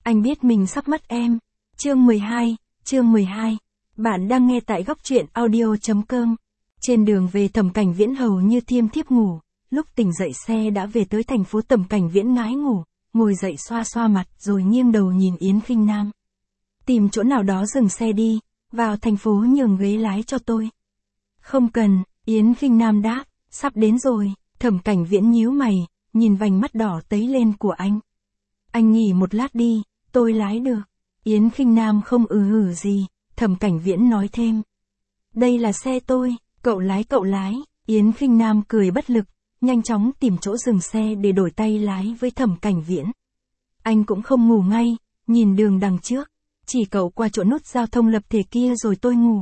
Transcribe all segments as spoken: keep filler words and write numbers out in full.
Anh biết mình sắp mất em. Chương mười hai, chương mười hai. Bạn đang nghe tại góc truyện audio.com. Trên đường về Thẩm Cảnh Viễn hầu như thiêm thiếp ngủ, lúc tỉnh dậy xe đã về tới thành phố. Thẩm Cảnh Viễn ngái ngủ, ngồi dậy xoa xoa mặt rồi nghiêng đầu nhìn Yến Khinh Nam. Tìm chỗ nào đó dừng xe đi, vào thành phố nhường ghế lái cho tôi. Không cần, Yến Khinh Nam đáp, sắp đến rồi. Thẩm Cảnh Viễn nhíu mày, nhìn vành mắt đỏ tấy lên của anh. Anh nghỉ một lát đi, tôi lái được. Yến Khinh Nam không ừ hử gì, Thẩm Cảnh Viễn nói thêm. Đây là xe tôi, cậu lái cậu lái. Yến Khinh Nam cười bất lực, nhanh chóng tìm chỗ dừng xe để đổi tay lái với Thẩm Cảnh Viễn. Anh cũng không ngủ ngay, nhìn đường đằng trước, chỉ cậu qua chỗ nút giao thông lập thể kia rồi tôi ngủ.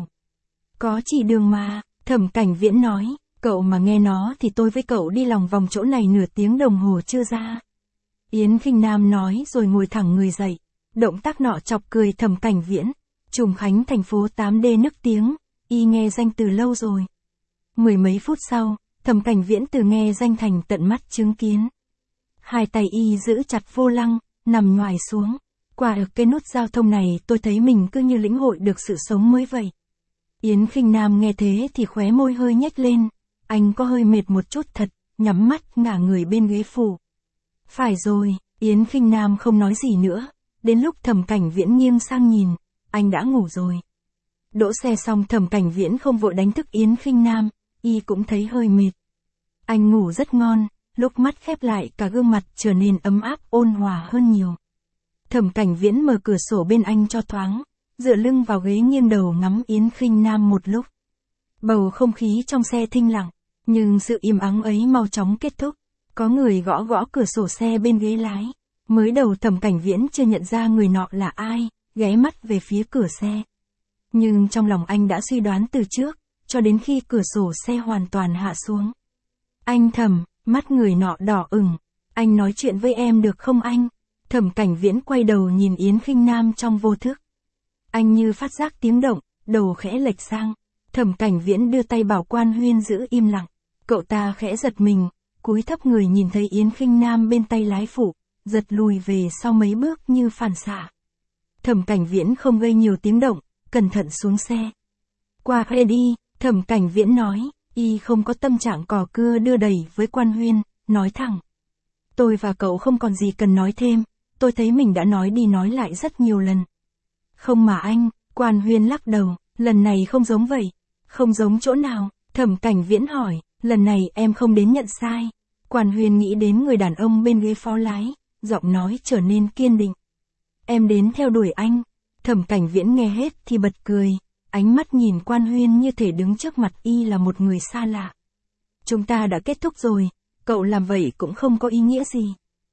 Có chỉ đường mà, Thẩm Cảnh Viễn nói, cậu mà nghe nó thì tôi với cậu đi lòng vòng chỗ này nửa tiếng đồng hồ chưa ra. Yến Khinh Nam nói rồi ngồi thẳng người dậy, động tác nọ chọc cười Thẩm Cảnh Viễn. Trùng Khánh thành phố tám D nức tiếng, y nghe danh từ lâu rồi. Mười mấy phút sau, Thẩm Cảnh Viễn từ nghe danh thành tận mắt chứng kiến. Hai tay y giữ chặt vô lăng, nằm nhoài xuống. Qua ở cái nút giao thông này tôi thấy mình cứ như lĩnh hội được sự sống mới vậy. Yến Khinh Nam nghe thế thì khóe môi hơi nhếch lên. Anh có hơi mệt một chút thật, nhắm mắt ngả người bên ghế phụ. Phải rồi, Yến Khinh Nam không nói gì nữa. Đến lúc Thẩm Cảnh Viễn nghiêng sang nhìn, anh đã ngủ rồi. Đỗ xe xong Thẩm Cảnh Viễn không vội đánh thức Yến Khinh Nam, y cũng thấy hơi mệt. Anh ngủ rất ngon, lúc mắt khép lại cả gương mặt trở nên ấm áp ôn hòa hơn nhiều. Thẩm Cảnh Viễn mở cửa sổ bên anh cho thoáng, dựa lưng vào ghế nghiêng đầu ngắm Yến Khinh Nam một lúc. Bầu không khí trong xe thinh lặng, nhưng sự im ắng ấy mau chóng kết thúc. Có người gõ gõ cửa sổ xe bên ghế lái. Mới đầu Thẩm Cảnh Viễn chưa nhận ra người nọ là ai, ghé mắt về phía cửa xe. Nhưng trong lòng anh đã suy đoán từ trước, cho đến khi cửa sổ xe hoàn toàn hạ xuống. Anh Thẩm, mắt người nọ đỏ ửng. Anh nói chuyện với em được không anh? Thẩm Cảnh Viễn quay đầu nhìn Yến Khinh Nam trong vô thức. Anh như phát giác tiếng động, đầu khẽ lệch sang. Thẩm Cảnh Viễn đưa tay bảo Quan Huyên giữ im lặng. Cậu ta khẽ giật mình, cúi thấp người nhìn thấy Yến Khinh Nam bên tay lái phụ, giật lùi về sau mấy bước như phản xạ. Thẩm Cảnh Viễn không gây nhiều tiếng động, cẩn thận xuống xe. Qua khe đi, Thẩm Cảnh Viễn nói, y không có tâm trạng cò cưa đưa đẩy với Quan Huyên, nói thẳng. Tôi và cậu không còn gì cần nói thêm, tôi thấy mình đã nói đi nói lại rất nhiều lần. Không mà anh, Quan Huyên lắc đầu, lần này không giống vậy. Không giống chỗ nào? Thẩm Cảnh Viễn hỏi, lần này em không đến nhận sai. Quan Huyên nghĩ đến người đàn ông bên ghế phó lái, giọng nói trở nên kiên định. Em đến theo đuổi anh. Thẩm Cảnh Viễn nghe hết thì bật cười, ánh mắt nhìn Quan Huyên như thể đứng trước mặt y là một người xa lạ. Chúng ta đã kết thúc rồi, cậu làm vậy cũng không có ý nghĩa gì.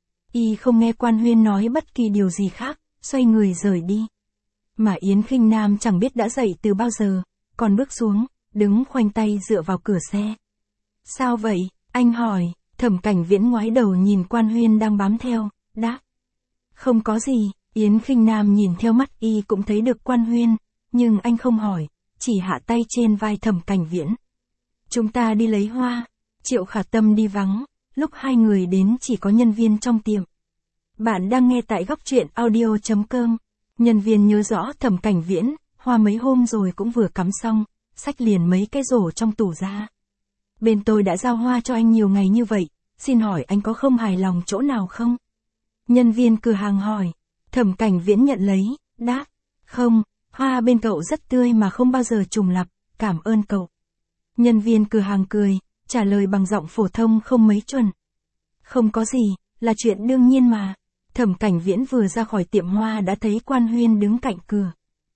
Y không nghe Quan Huyên nói bất kỳ điều gì khác, xoay người rời đi. Mà Yến Khinh Nam chẳng biết đã dậy từ bao giờ, còn bước xuống, đứng khoanh tay dựa vào cửa xe. Sao vậy? Anh hỏi. Thẩm Cảnh Viễn ngoái đầu nhìn Quan Huyên đang bám theo, đáp. Không có gì. Yến Khinh Nam nhìn theo mắt y cũng thấy được Quan Huyên, nhưng anh không hỏi, chỉ hạ tay trên vai Thẩm Cảnh Viễn. Chúng ta đi lấy hoa. Triệu Khả Tâm đi vắng, lúc hai người đến chỉ có nhân viên trong tiệm. Bạn đang nghe tại góc truyện audio.com. Nhân viên nhớ rõ Thẩm Cảnh Viễn, hoa mấy hôm rồi cũng vừa cắm xong, xách liền mấy cái rổ trong tủ ra. Bên tôi đã giao hoa cho anh nhiều ngày như vậy, xin hỏi anh có không hài lòng chỗ nào không? Nhân viên cửa hàng hỏi. Thẩm Cảnh Viễn nhận lấy, đáp. Không, hoa bên cậu rất tươi mà không bao giờ trùng lặp, cảm ơn cậu. Nhân viên cửa hàng cười, trả lời bằng giọng phổ thông không mấy chuẩn. Không có gì, là chuyện đương nhiên mà. Thẩm Cảnh Viễn vừa ra khỏi tiệm hoa đã thấy Quan Huyên đứng cạnh cửa.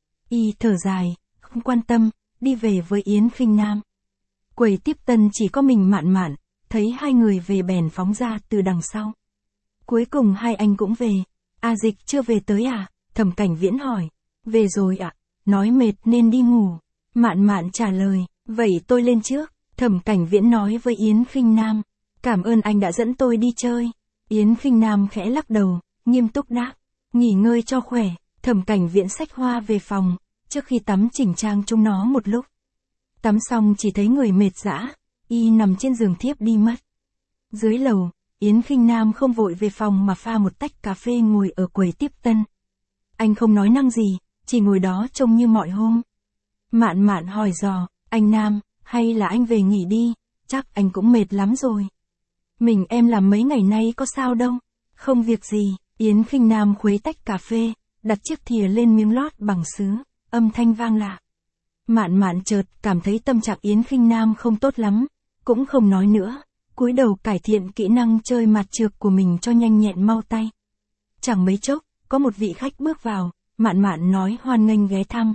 Y thở dài, không quan tâm, đi về với Yến Khinh Nam. Quầy tiếp tân chỉ có mình Mạn Mạn, thấy hai người về bèn phóng ra từ đằng sau. Cuối cùng hai anh cũng về. A Dịch chưa về tới à? Thẩm Cảnh Viễn hỏi. Về rồi ạ, nói mệt nên đi ngủ. Mạn Mạn trả lời, vậy tôi lên trước. Thẩm Cảnh Viễn nói với Yến Khinh Nam. Cảm ơn anh đã dẫn tôi đi chơi. Yến Khinh Nam khẽ lắc đầu, nghiêm túc đáp. Nghỉ ngơi cho khỏe. Thẩm Cảnh Viễn xách hoa về phòng, trước khi tắm chỉnh trang chúng nó một lúc. Tắm xong chỉ thấy người mệt dã, y nằm trên giường thiếp đi mất. Dưới lầu, Yến Khinh Nam không vội về phòng mà pha một tách cà phê ngồi ở quầy tiếp tân. Anh không nói năng gì, chỉ ngồi đó trông như mọi hôm. Mạn Mạn hỏi dò, anh Nam, hay là anh về nghỉ đi, chắc anh cũng mệt lắm rồi. Mình em làm mấy ngày nay có sao đâu. Không việc gì, Yến Khinh Nam khuấy tách cà phê, đặt chiếc thìa lên miếng lót bằng sứ, âm thanh vang lạ. Mạn Mạn chợt cảm thấy tâm trạng Yến Khinh Nam không tốt lắm, cũng không nói nữa, cúi đầu cải thiện kỹ năng chơi mặt trược của mình cho nhanh nhẹn mau tay. Chẳng mấy chốc, có một vị khách bước vào, Mạn Mạn nói hoan nghênh ghé thăm.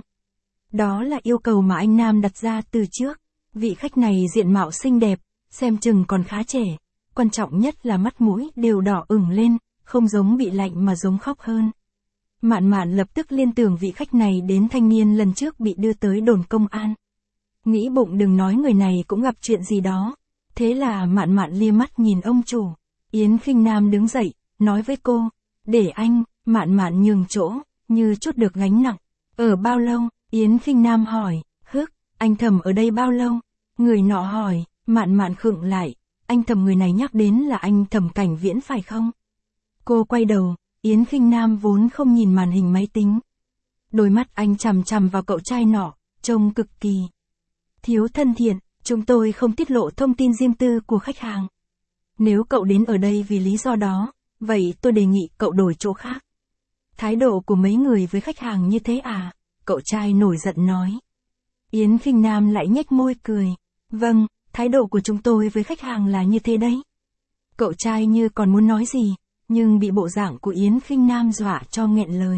Đó là yêu cầu mà anh Nam đặt ra từ trước. Vị khách này diện mạo xinh đẹp, xem chừng còn khá trẻ, quan trọng nhất là mắt mũi đều đỏ ửng lên, không giống bị lạnh mà giống khóc hơn. Mạn Mạn lập tức liên tưởng vị khách này đến thanh niên lần trước bị đưa tới đồn công an. Nghĩ bụng đừng nói người này cũng gặp chuyện gì đó. Thế là Mạn Mạn lia mắt nhìn ông chủ. Yến Khinh Nam đứng dậy, nói với cô, để anh. Mạn Mạn nhường chỗ, như chút được gánh nặng. Ở bao lâu? Yến Khinh Nam hỏi. Hức, anh Thầm ở đây bao lâu? Người nọ hỏi. Mạn Mạn khựng lại. Anh Thầm người này nhắc đến là anh Thẩm Cảnh Viễn phải không? Cô quay đầu, Yến Khinh Nam vốn không nhìn màn hình máy tính. Đôi mắt anh chằm chằm vào cậu trai nọ, trông cực kỳ thiếu thân thiện. Chúng tôi không tiết lộ thông tin riêng tư của khách hàng. Nếu cậu đến ở đây vì lý do đó, vậy tôi đề nghị cậu đổi chỗ khác. Thái độ của mấy người với khách hàng như thế à? Cậu trai nổi giận nói. Yến Khinh Nam lại nhếch môi cười. Vâng, thái độ của chúng tôi với khách hàng là như thế đấy. Cậu trai như còn muốn nói gì, nhưng bị bộ dạng của Yến Khinh Nam dọa cho nghẹn lời.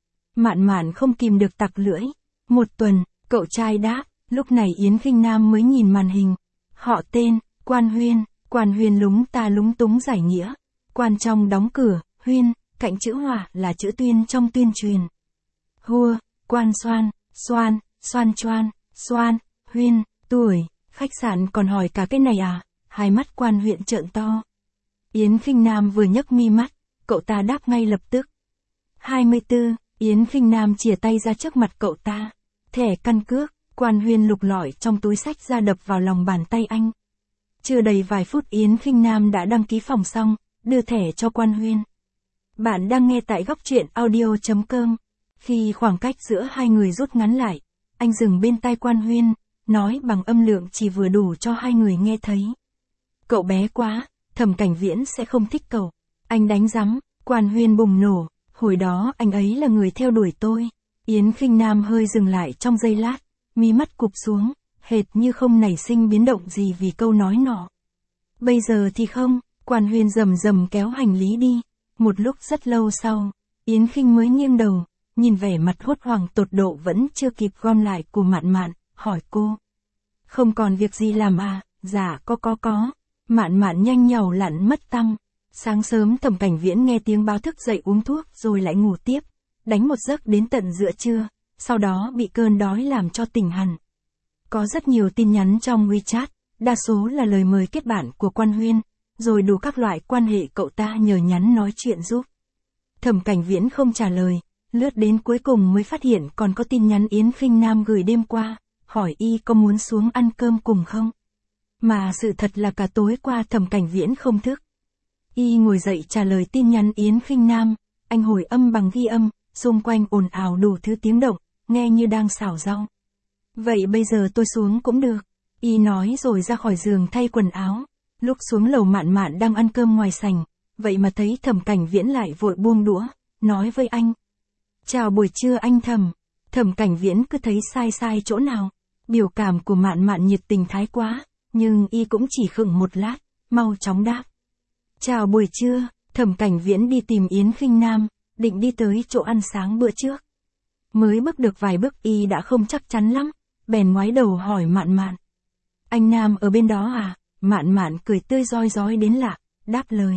Mạn Mạn không kìm được tặc lưỡi. Một tuần, cậu trai đáp. Lúc này Yến Khinh Nam mới nhìn màn hình. Họ tên, Quan Huyên. Quan Huyên lúng ta lúng túng giải nghĩa. Quan trong đóng cửa, Huyên, cạnh chữ Hòa là chữ Tuyên trong tuyên truyền. Hua, Quan Xoan, Xoan, Xoan Choan, Xoan, Huyên, tuổi. Khách sạn còn hỏi cả cái này à? Hai mắt Quan Huyên trợn to. Yến Khinh Nam vừa nhấc mi mắt, cậu ta đáp ngay lập tức. hai mươi tư, Yến Khinh Nam chìa tay ra trước mặt cậu ta. Thẻ căn cước. Quan Huyên lục lọi trong túi sách ra đập vào lòng bàn tay anh. Chưa đầy vài phút Yến Khinh Nam đã đăng ký phòng xong, đưa thẻ cho Quan Huyên. Bạn đang nghe tại góc truyện audio chấm com. Khi khoảng cách giữa hai người rút ngắn lại, anh dừng bên tai Quan Huyên, nói bằng âm lượng chỉ vừa đủ cho hai người nghe thấy. Cậu bé quá, Thẩm Cảnh Viễn sẽ không thích cậu. Anh đánh rắm. Quan Huyên bùng nổ. Hồi đó anh ấy là người theo đuổi tôi. Yến Khinh Nam hơi dừng lại trong giây lát. Mí mắt cụp xuống, hệt như không nảy sinh biến động gì vì câu nói nọ. Bây giờ thì không, Quan Huyên rầm rầm kéo hành lý đi. Một lúc rất lâu sau, Yến Khinh mới nghiêng đầu, nhìn vẻ mặt hốt hoảng tột độ vẫn chưa kịp gom lại của Mạn Mạn, hỏi cô. Không còn việc gì làm à? Dạ có có có. Mạn Mạn nhanh nhảu lặn mất tăm. Sáng sớm Thẩm Cảnh Viễn nghe tiếng báo thức dậy uống thuốc rồi lại ngủ tiếp, đánh một giấc đến tận giữa trưa. Sau đó bị cơn đói làm cho tỉnh hẳn. Có rất nhiều tin nhắn trong WeChat, đa số là lời mời kết bạn của Quan Huyên, rồi đủ các loại quan hệ cậu ta nhờ nhắn nói chuyện giúp. Thẩm Cảnh Viễn không trả lời, lướt đến cuối cùng mới phát hiện còn có tin nhắn Yến Khinh Nam gửi đêm qua, hỏi y có muốn xuống ăn cơm cùng không. Mà sự thật là cả tối qua Thẩm Cảnh Viễn không thức. Y ngồi dậy trả lời tin nhắn Yến Khinh Nam, anh hồi âm bằng ghi âm, xung quanh ồn ào đủ thứ tiếng động. Nghe như đang xào rau. Vậy bây giờ tôi xuống cũng được. Y nói rồi ra khỏi giường thay quần áo. Lúc xuống lầu Mạn Mạn đang ăn cơm ngoài sảnh. Vậy mà thấy Thẩm Cảnh Viễn lại vội buông đũa, nói với anh. Chào buổi trưa anh Thẩm. Thẩm Cảnh Viễn cứ thấy sai sai chỗ nào. Biểu cảm của Mạn Mạn nhiệt tình thái quá. Nhưng y cũng chỉ khựng một lát, mau chóng đáp. Chào buổi trưa. Thẩm Cảnh Viễn đi tìm Yến Khinh Nam, định đi tới chỗ ăn sáng bữa trước. Mới bước được vài bước y đã không chắc chắn lắm, bèn ngoái đầu hỏi Mạn Mạn. Anh Nam ở bên đó à? Mạn Mạn cười tươi rói rói đến lạ, đáp lời.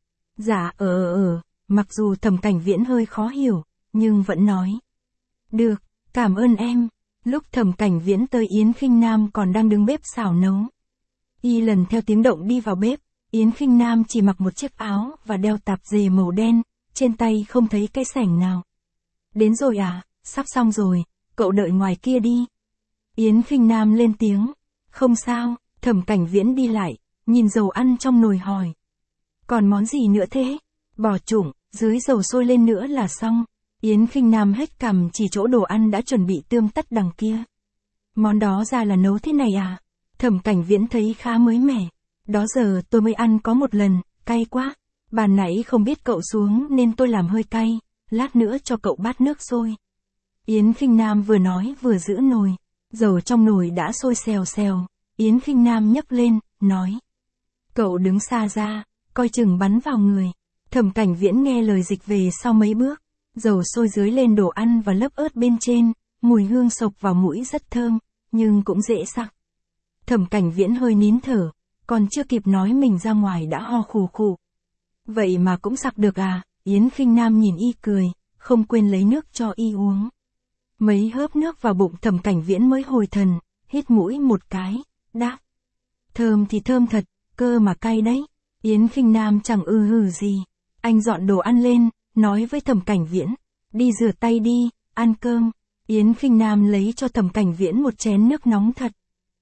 Dạ ờ ờ ờ, mặc dù Thẩm Cảnh Viễn hơi khó hiểu, nhưng vẫn nói. Được, cảm ơn em. Lúc Thẩm Cảnh Viễn tới Yến Khinh Nam còn đang đứng bếp xào nấu. Y lần theo tiếng động đi vào bếp, Yến Khinh Nam chỉ mặc một chiếc áo và đeo tạp dề màu đen, trên tay không thấy cái sẻng nào. Đến rồi à? Sắp xong rồi, cậu đợi ngoài kia đi. Yến Khinh Nam lên tiếng. Không sao. Thẩm Cảnh Viễn đi lại, nhìn dầu ăn trong nồi hỏi. Còn món gì nữa thế? Bò trụng, dưới dầu sôi lên nữa là xong. Yến Khinh Nam hếch cằm chỉ chỗ đồ ăn đã chuẩn bị tươm tất đằng kia. Món đó ra là nấu thế này à? Thẩm Cảnh Viễn thấy khá mới mẻ. Đó giờ tôi mới ăn có một lần, cay quá. Bàn nãy không biết cậu xuống nên tôi làm hơi cay, lát nữa cho cậu bát nước sôi. Yến Khinh Nam vừa nói vừa giữ nồi. Dầu trong nồi đã sôi xèo xèo. Yến Khinh Nam nhấc lên, nói. Cậu đứng xa ra, coi chừng bắn vào người. Thẩm Cảnh Viễn nghe lời dịch về sau mấy bước. Dầu sôi dưới lên đồ ăn và lớp ớt bên trên, mùi hương sộc vào mũi rất thơm, nhưng cũng dễ sặc. Thẩm Cảnh Viễn hơi nín thở, còn chưa kịp nói mình ra ngoài đã ho khù khù. Vậy mà cũng sặc được à? Yến Khinh Nam nhìn y cười, không quên lấy nước cho y uống. Mấy hớp nước vào bụng Thẩm Cảnh Viễn mới hồi thần, hít mũi một cái, đáp. Thơm thì thơm thật, cơ mà cay đấy. Yến Khinh Nam chẳng ư hừ gì. Anh dọn đồ ăn lên, nói với Thẩm Cảnh Viễn. Đi rửa tay đi, ăn cơm. Yến Khinh Nam lấy cho Thẩm Cảnh Viễn một chén nước nóng thật.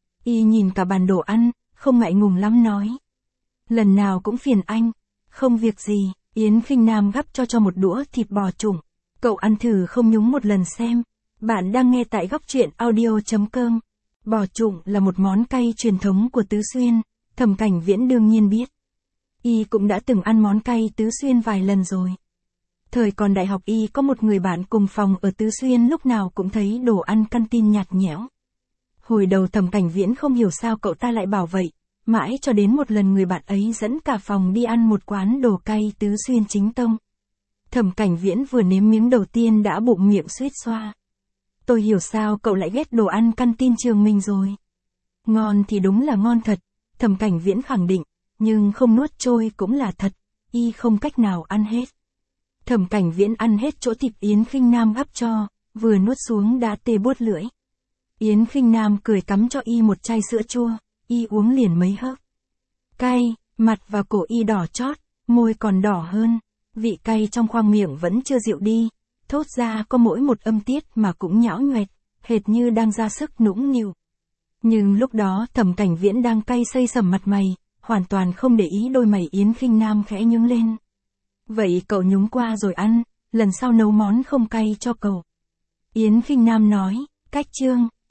Y nhìn cả bàn đồ ăn, không ngại ngùng lắm nói. Lần nào cũng phiền anh. Không việc gì, Yến Khinh Nam gắp cho cho một đũa thịt bò trụng. Cậu ăn thử không nhúng một lần xem. Bạn đang nghe tại góc truyện audio chấm com. Bò trụng là một món cay truyền thống của Tứ Xuyên, Thẩm Cảnh Viễn đương nhiên biết. Y cũng đã từng ăn món cay Tứ Xuyên vài lần rồi. Thời còn đại học Y có một người bạn cùng phòng ở Tứ Xuyên lúc nào cũng thấy đồ ăn canteen nhạt nhẽo. Hồi đầu Thẩm Cảnh Viễn không hiểu sao cậu ta lại bảo vậy, mãi cho đến một lần người bạn ấy dẫn cả phòng đi ăn một quán đồ cay Tứ Xuyên chính tông. Thẩm Cảnh Viễn vừa nếm miếng đầu tiên đã bụng miệng suýt xoa. Tôi hiểu sao cậu lại ghét đồ ăn canteen trường mình rồi. Ngon thì đúng là ngon thật, Thẩm Cảnh Viễn khẳng định, nhưng không nuốt trôi cũng là thật, y không cách nào ăn hết. Thẩm Cảnh Viễn ăn hết chỗ thịt Yến Khinh Nam gắp cho, vừa nuốt xuống đã tê buốt lưỡi. Yến Khinh Nam cười cắm cho y một chai sữa chua, y uống liền mấy hớp. Cay, mặt và cổ y đỏ chót, môi còn đỏ hơn, vị cay trong khoang miệng vẫn chưa dịu đi, thốt ra có mỗi một âm tiết mà cũng nhão nhoẹt, hệt như đang ra sức nũng nịu. Nhưng lúc đó Thẩm Cảnh Viễn đang cay xây sẩm mặt mày, hoàn toàn không để ý đôi mày Yến Khinh Nam khẽ nhướng lên. Vậy cậu nhúng qua rồi ăn, lần sau nấu món không cay cho cậu. Yến Khinh Nam nói, cách chương.